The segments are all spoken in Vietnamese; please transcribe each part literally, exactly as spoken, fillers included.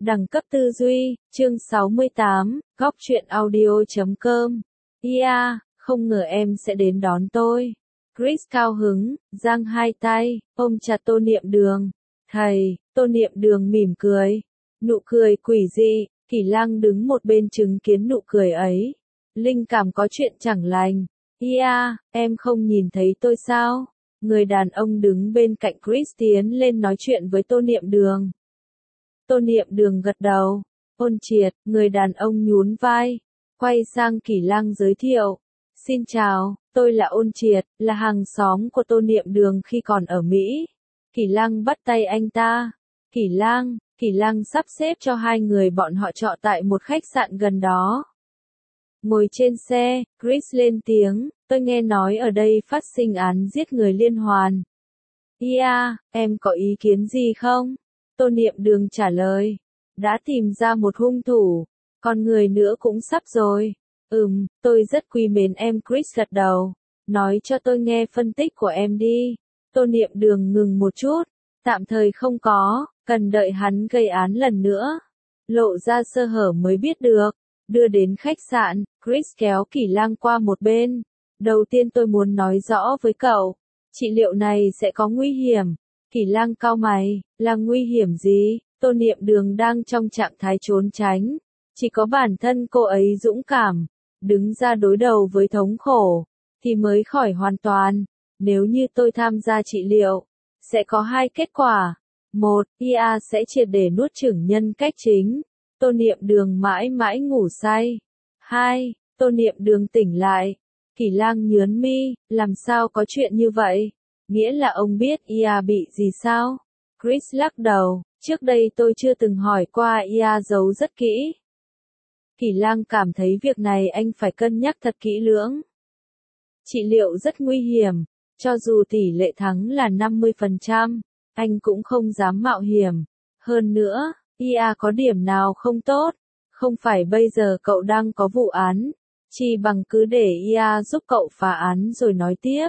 Đẳng cấp tư duy, chương sáu mươi tám, góc truyện audio chấm com. Yeah, không ngờ em sẽ đến đón tôi. Chris cao hứng, giang hai tay, ôm chặt Tô Niệm Đường. Thầy, Tô Niệm Đường mỉm cười. Nụ cười quỷ dị, Kỷ Lăng đứng một bên chứng kiến nụ cười ấy. Linh cảm có chuyện chẳng lành. Yeah, em không nhìn thấy tôi sao? Người đàn ông đứng bên cạnh Chris tiến lên nói chuyện với Tô Niệm Đường. Tô Niệm Đường gật đầu. Ôn Triệt, người đàn ông nhún vai, quay sang Kỷ Lăng giới thiệu. Xin chào, tôi là Ôn Triệt, là hàng xóm của Tô Niệm Đường khi còn ở Mỹ. Kỷ Lăng bắt tay anh ta. Kỷ Lăng, Kỷ Lăng sắp xếp cho hai người bọn họ trọ tại một khách sạn gần đó. Ngồi trên xe, Chris lên tiếng, tôi nghe nói ở đây phát sinh án giết người liên hoàn. Yeah, em có ý kiến gì không? Tô Niệm Đường trả lời. Đã tìm ra một hung thủ, còn người nữa cũng sắp rồi. Ừm, tôi rất quý mến em. Chris gật đầu. Nói cho tôi nghe phân tích của em đi. Tô Niệm Đường ngừng một chút. Tạm thời không có, cần đợi hắn gây án lần nữa. Lộ ra sơ hở mới biết được. Đưa đến khách sạn, Chris kéo Kỷ Lăng qua một bên. Đầu tiên tôi muốn nói rõ với cậu. Trị liệu này sẽ có nguy hiểm. Kỷ Lăng cau mày, là nguy hiểm gì? Tô Niệm Đường đang trong trạng thái trốn tránh. Chỉ có bản thân cô ấy dũng cảm, đứng ra đối đầu với thống khổ, thì mới khỏi hoàn toàn. Nếu như tôi tham gia trị liệu, sẽ có hai kết quả. Một, i a sẽ triệt để nuốt chửng nhân cách chính. Tô Niệm Đường mãi mãi ngủ say. Hai, Tô Niệm Đường tỉnh lại. Kỷ Lăng nhớn mi, làm sao có chuyện như vậy? Nghĩa là ông biết i a bị gì sao? Chris lắc đầu, trước đây tôi chưa từng hỏi qua, i a giấu rất kỹ. Kỷ Lăng cảm thấy việc này anh phải cân nhắc thật kỹ lưỡng. Trị liệu rất nguy hiểm, cho dù tỷ lệ thắng là năm mươi phần trăm, anh cũng không dám mạo hiểm. Hơn nữa, i a có điểm nào không tốt? Không phải bây giờ cậu đang có vụ án, chỉ bằng cứ để i a giúp cậu phá án rồi nói tiếp.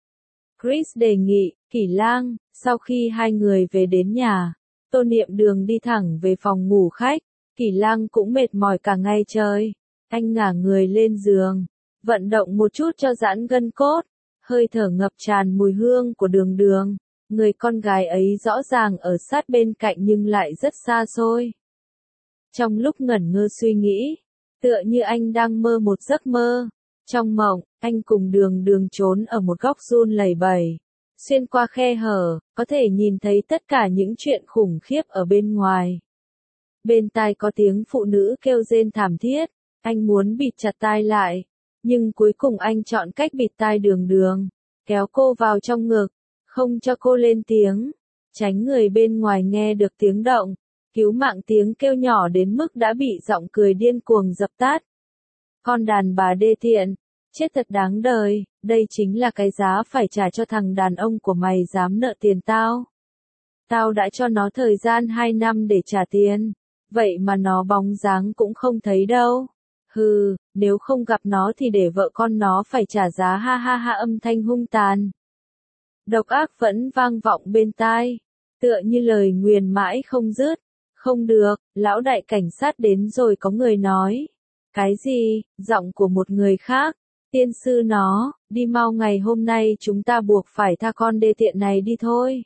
Chris đề nghị. Kỷ Lăng, sau khi hai người về đến nhà, Tô Niệm Đường đi thẳng về phòng ngủ khách. Kỷ Lăng cũng mệt mỏi cả ngày trời. Anh ngả người lên giường, vận động một chút cho giãn gân cốt. Hơi thở ngập tràn mùi hương của Đường Đường. Người con gái ấy rõ ràng ở sát bên cạnh nhưng lại rất xa xôi. Trong lúc ngẩn ngơ suy nghĩ, tựa như anh đang mơ một giấc mơ. Trong mộng, anh cùng Đường Đường trốn ở một góc run lẩy bẩy. Xuyên qua khe hở, có thể nhìn thấy tất cả những chuyện khủng khiếp ở bên ngoài. Bên tai có tiếng phụ nữ kêu rên thảm thiết. Anh muốn bịt chặt tai lại, nhưng cuối cùng anh chọn cách bịt tai Đường Đường, kéo cô vào trong ngực, không cho cô lên tiếng, tránh người bên ngoài nghe được tiếng động. Cứu mạng tiếng kêu nhỏ đến mức đã bị giọng cười điên cuồng dập tắt. Con đàn bà đê tiện, chết thật đáng đời, đây chính là cái giá phải trả cho thằng đàn ông của mày dám nợ tiền tao. Tao đã cho nó thời gian hai năm để trả tiền, vậy mà nó bóng dáng cũng không thấy đâu. Hừ, nếu không gặp nó thì để vợ con nó phải trả giá, ha ha ha. Âm thanh hung tàn, độc ác vẫn vang vọng bên tai, tựa như lời nguyền mãi không dứt. Không được, lão đại cảnh sát đến rồi. Có người nói. Cái gì? Giọng của một người khác. Tiên sư nó, đi mau, ngày hôm nay chúng ta buộc phải tha con đê tiện này đi thôi.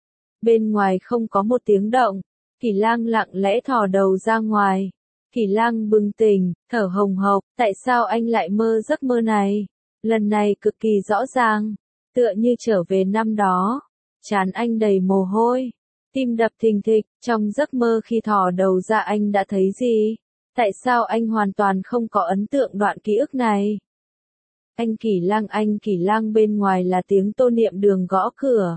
Bên ngoài không có một tiếng động. Kỷ Lăng lặng lẽ thò đầu ra ngoài. Kỷ Lăng bừng tỉnh, thở hồng hộc. Tại sao anh lại mơ giấc mơ này? Lần này cực kỳ rõ ràng, tựa như trở về năm đó. Trán anh đầy mồ hôi, tim đập thình thịch. Trong giấc mơ khi thò đầu ra anh đã thấy gì? Tại sao anh hoàn toàn không có ấn tượng đoạn ký ức này? Anh Kỷ Lăng, anh Kỷ Lăng. Bên ngoài là tiếng Tô Niệm Đường gõ cửa.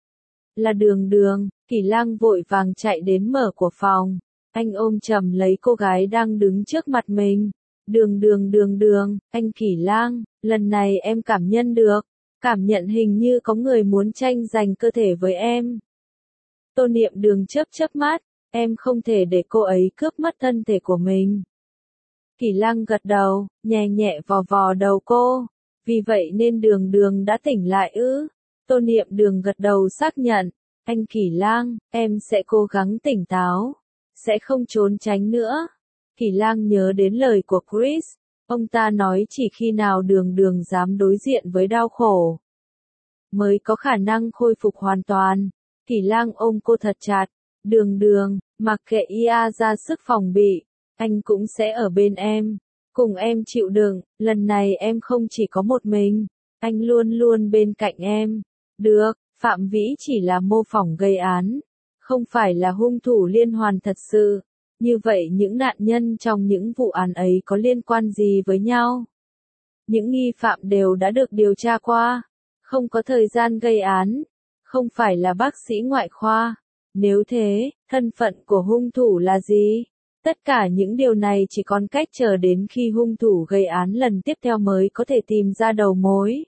Là Đường Đường. Kỷ Lăng vội vàng chạy đến mở của phòng. Anh ôm chầm lấy cô gái đang đứng trước mặt mình. Đường Đường, Đường Đường, anh Kỷ Lăng, lần này em cảm nhận được, cảm nhận hình như có người muốn tranh giành cơ thể với em. Tô Niệm Đường chớp chớp mắt, em không thể để cô ấy cướp mất thân thể của mình. Kỷ Lăng gật đầu, nhẹ nhẹ vò vò đầu cô. Vì vậy nên Đường Đường đã tỉnh lại ư? Tô Niệm Đường gật đầu xác nhận. Anh Kỷ Lăng, em sẽ cố gắng tỉnh táo. sẽ không trốn tránh nữa. Kỳ Lang nhớ đến lời của Chris, ông ta nói chỉ khi nào Đường Đường dám đối diện với đau khổ, mới có khả năng khôi phục hoàn toàn. Kỳ Lang ôm cô thật chặt, Đường Đường, mặc kệ ia ra sức phòng bị, anh cũng sẽ ở bên em, cùng em chịu đựng, lần này em không chỉ có một mình, anh luôn luôn bên cạnh em. Được, Phạm Vĩ chỉ là mô phỏng gây án, không phải là hung thủ liên hoàn thật sự. Như vậy những nạn nhân trong những vụ án ấy có liên quan gì với nhau? Những nghi phạm đều đã được điều tra qua, không có thời gian gây án, không phải là bác sĩ ngoại khoa. Nếu thế, thân phận của hung thủ là gì? Tất cả những điều này chỉ còn cách chờ đến khi hung thủ gây án lần tiếp theo mới có thể tìm ra đầu mối.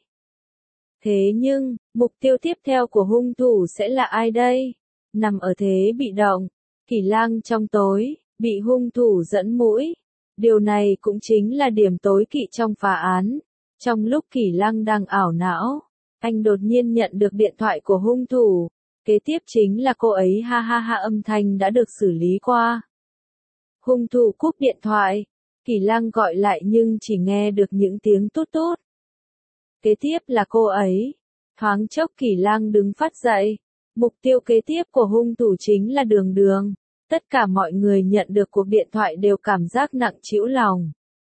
Thế nhưng, mục tiêu tiếp theo của hung thủ sẽ là ai đây? Nằm ở thế bị động, Kỳ Lang trong tối, bị hung thủ dẫn mũi. Điều này cũng chính là điểm tối kỵ trong phá án. Trong lúc Kỳ Lang đang ảo não, anh đột nhiên nhận được điện thoại của hung thủ. Kế tiếp chính là cô ấy ha ha ha, âm thanh đã được xử lý qua. Hung thủ cúp điện thoại, Kỳ Lang gọi lại nhưng chỉ nghe được những tiếng tút tút. Kế tiếp là cô ấy. Thoáng chốc Kỳ Lang đứng phát dậy. Mục tiêu kế tiếp của hung thủ chính là Đường Đường. Tất cả mọi người nhận được cuộc điện thoại đều cảm giác nặng trĩu lòng.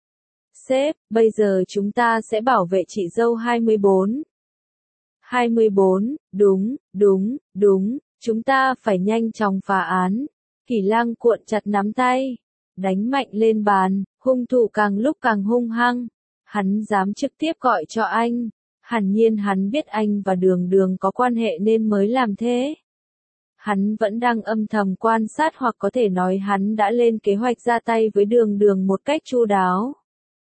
Sếp, bây giờ chúng ta sẽ bảo vệ chị dâu hai mươi bốn. hai mươi bốn, đúng, đúng, đúng, chúng ta phải nhanh chóng phá án. Kỳ Lang cuộn chặt nắm tay, đánh mạnh lên bàn, hung thủ càng lúc càng hung hăng. Hắn dám trực tiếp gọi cho anh. Hẳn nhiên hắn biết anh và Đường Đường có quan hệ nên mới làm thế. Hắn vẫn đang âm thầm quan sát, hoặc có thể nói hắn đã lên kế hoạch ra tay với Đường Đường một cách chu đáo.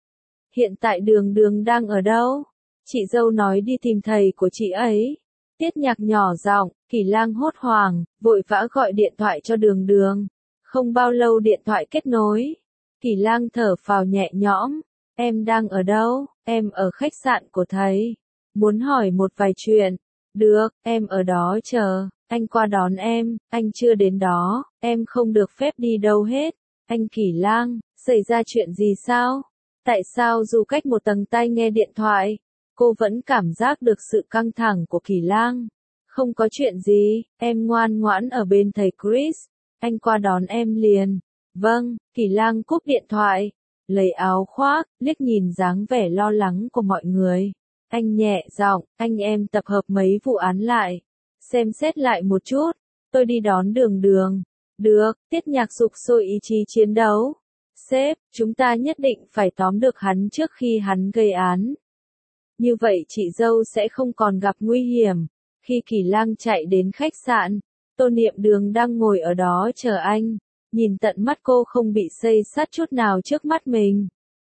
Hiện tại Đường Đường đang ở đâu? Chị dâu nói đi tìm thầy của chị ấy. Tiết Nhạc nhỏ giọng, Kỳ Lang hốt hoảng, vội vã gọi điện thoại cho Đường Đường. Không bao lâu điện thoại kết nối. Kỳ Lang thở phào nhẹ nhõm. Em đang ở đâu? Em ở khách sạn của thầy. Muốn hỏi một vài chuyện. Được, em ở đó chờ. Anh qua đón em. Anh chưa đến đó, em không được phép đi đâu hết. Anh Kỳ Lang, xảy ra chuyện gì sao? Tại sao dù cách một tầng tai nghe điện thoại, cô vẫn cảm giác được sự căng thẳng của Kỳ Lang? Không có chuyện gì, em ngoan ngoãn ở bên thầy Chris. Anh qua đón em liền. Vâng, Kỳ Lang cúp điện thoại, lấy áo khoác, liếc nhìn dáng vẻ lo lắng của mọi người. Anh nhẹ giọng, anh em tập hợp mấy vụ án lại, xem xét lại một chút. Tôi đi đón Đường Đường. Được, Tiết Nhạc sục sôi ý chí chiến đấu. Sếp, chúng ta nhất định phải tóm được hắn trước khi hắn gây án. Như vậy chị dâu sẽ không còn gặp nguy hiểm. Khi Kỳ Lang chạy đến khách sạn, Tô Niệm Đường đang ngồi ở đó chờ anh. Nhìn tận mắt cô không bị xây xát chút nào trước mắt mình.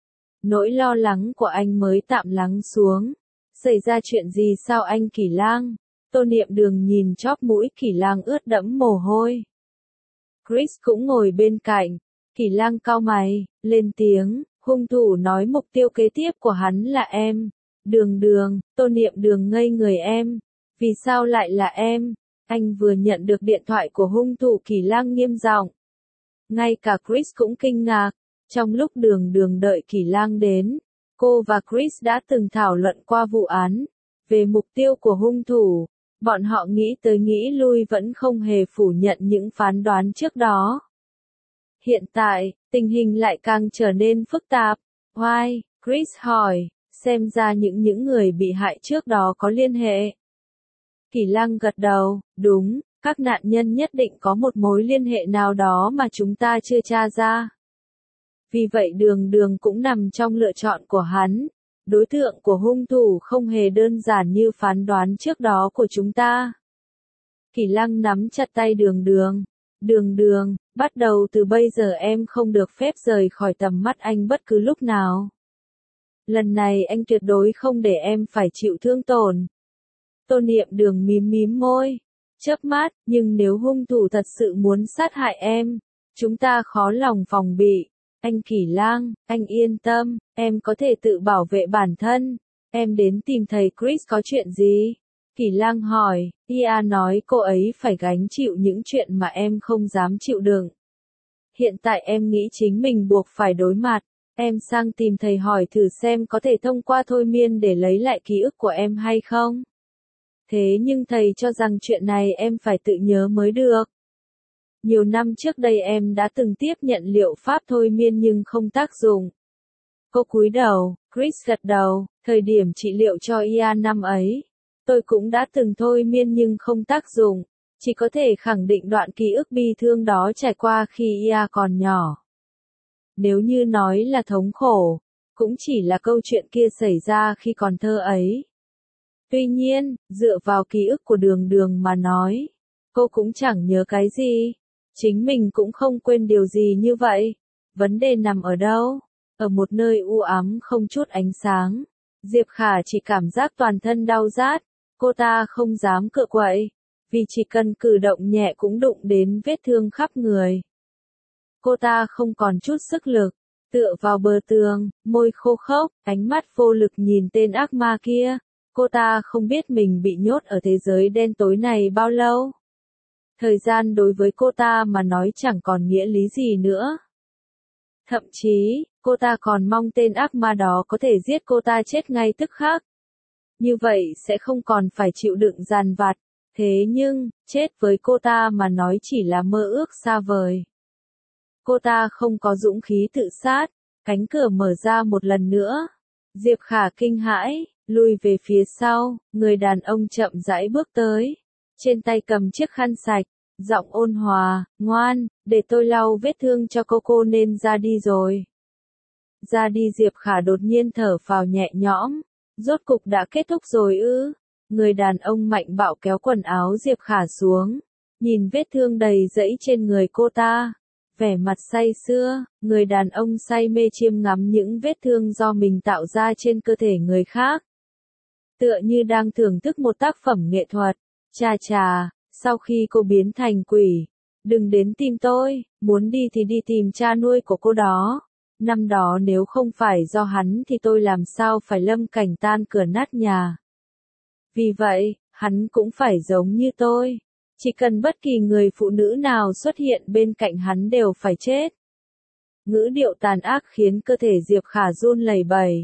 Nỗi lo lắng của anh mới tạm lắng xuống. Xảy ra chuyện gì sao anh Kỳ Lang? Tô Niệm Đường nhìn chóp mũi Kỳ Lang ướt đẫm mồ hôi. Chris cũng ngồi bên cạnh. Kỳ Lang cau mày, lên tiếng, hung thủ nói mục tiêu kế tiếp của hắn là em. Đường Đường, Tô Niệm Đường ngây người em. Vì sao lại là em? Anh vừa nhận được điện thoại của hung thủ, Kỳ Lang nghiêm giọng. Ngay cả Chris cũng kinh ngạc. Trong lúc Đường Đường đợi Kỳ Lang đến, cô và Chris đã từng thảo luận qua vụ án, về mục tiêu của hung thủ. Bọn họ nghĩ tới nghĩ lui vẫn không hề phủ nhận những phán đoán trước đó. Hiện tại, tình hình lại càng trở nên phức tạp. Why? Chris hỏi, xem ra những những người bị hại trước đó có liên hệ. Kỳ Lang gật đầu, đúng, các nạn nhân nhất định có một mối liên hệ nào đó mà chúng ta chưa tra ra. Vì vậy Đường Đường cũng nằm trong lựa chọn của hắn. Đối tượng của hung thủ không hề đơn giản như phán đoán trước đó của chúng ta. Kỳ Lang nắm chặt tay Đường Đường. Đường Đường, bắt đầu từ bây giờ em không được phép rời khỏi tầm mắt anh bất cứ lúc nào. Lần này anh tuyệt đối không để em phải chịu thương tổn. Tô Niệm Đường mím mím môi, chớp mắt, nhưng nếu hung thủ thật sự muốn sát hại em, chúng ta khó lòng phòng bị. Anh Kỳ Lang, anh yên tâm, em có thể tự bảo vệ bản thân. Em đến tìm thầy Chris có chuyện gì? Kỳ Lang hỏi, Ia nói cô ấy phải gánh chịu những chuyện mà em không dám chịu đựng. Hiện tại em nghĩ chính mình buộc phải đối mặt. Em sang tìm thầy hỏi thử xem có thể thông qua thôi miên để lấy lại ký ức của em hay không. Thế nhưng thầy cho rằng chuyện này em phải tự nhớ mới được. Nhiều năm trước đây em đã từng tiếp nhận liệu pháp thôi miên nhưng không tác dụng. Cô cúi đầu, Chris gật đầu, thời điểm trị liệu cho Ian năm ấy. Tôi cũng đã từng thôi miên nhưng không tác dụng. Chỉ có thể khẳng định đoạn ký ức bi thương đó trải qua khi Ia còn nhỏ. Nếu như nói là thống khổ, cũng chỉ là câu chuyện kia xảy ra khi còn thơ ấy. Tuy nhiên, dựa vào ký ức của Đường Đường mà nói, cô cũng chẳng nhớ cái gì. Chính mình cũng không quên điều gì như vậy. Vấn đề nằm ở đâu? Ở một nơi u ám không chút ánh sáng. Diệp Khả chỉ cảm giác toàn thân đau rát. Cô ta không dám cựa quậy. Vì chỉ cần cử động nhẹ cũng đụng đến vết thương khắp người. Cô ta không còn chút sức lực. Tựa vào bờ tường, môi khô khốc, ánh mắt vô lực nhìn tên ác ma kia. Cô ta không biết mình bị nhốt ở thế giới đen tối này bao lâu. Thời gian đối với cô ta mà nói chẳng còn nghĩa lý gì nữa. Thậm chí, cô ta còn mong tên ác ma đó có thể giết cô ta chết ngay tức khắc. Như vậy sẽ không còn phải chịu đựng dằn vặt. Thế nhưng, chết với cô ta mà nói chỉ là mơ ước xa vời. Cô ta không có dũng khí tự sát. Cánh cửa mở ra một lần nữa. Diệp Khả kinh hãi, lùi về phía sau, người đàn ông chậm rãi bước tới. Trên tay cầm chiếc khăn sạch, giọng ôn hòa, ngoan, để tôi lau vết thương cho cô cô nên ra đi rồi. Ra đi Diệp Khả đột nhiên thở phào nhẹ nhõm, rốt cục đã kết thúc rồi ư. Người đàn ông mạnh bạo kéo quần áo Diệp Khả xuống, nhìn vết thương đầy rẫy trên người cô ta. Vẻ mặt say sưa, người đàn ông say mê chiêm ngắm những vết thương do mình tạo ra trên cơ thể người khác. Tựa như đang thưởng thức một tác phẩm nghệ thuật. Chà chà, sau khi cô biến thành quỷ, đừng đến tìm tôi, muốn đi thì đi tìm cha nuôi của cô đó. Năm đó nếu không phải do hắn thì tôi làm sao phải lâm cảnh tan cửa nát nhà. Vì vậy, hắn cũng phải giống như tôi. Chỉ cần bất kỳ người phụ nữ nào xuất hiện bên cạnh hắn đều phải chết. Ngữ điệu tàn ác khiến cơ thể Diệp Khả run lẩy bẩy.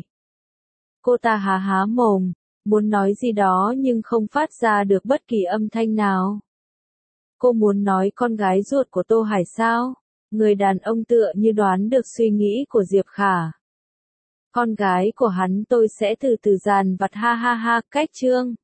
Cô ta há há mồm, muốn nói gì đó nhưng không phát ra được bất kỳ âm thanh nào. Cô muốn nói con gái ruột của Tô Hải sao? Người đàn ông tựa như đoán được suy nghĩ của Diệp Khả. Con gái của hắn tôi sẽ từ từ dàn vặt ha ha ha, cách chương.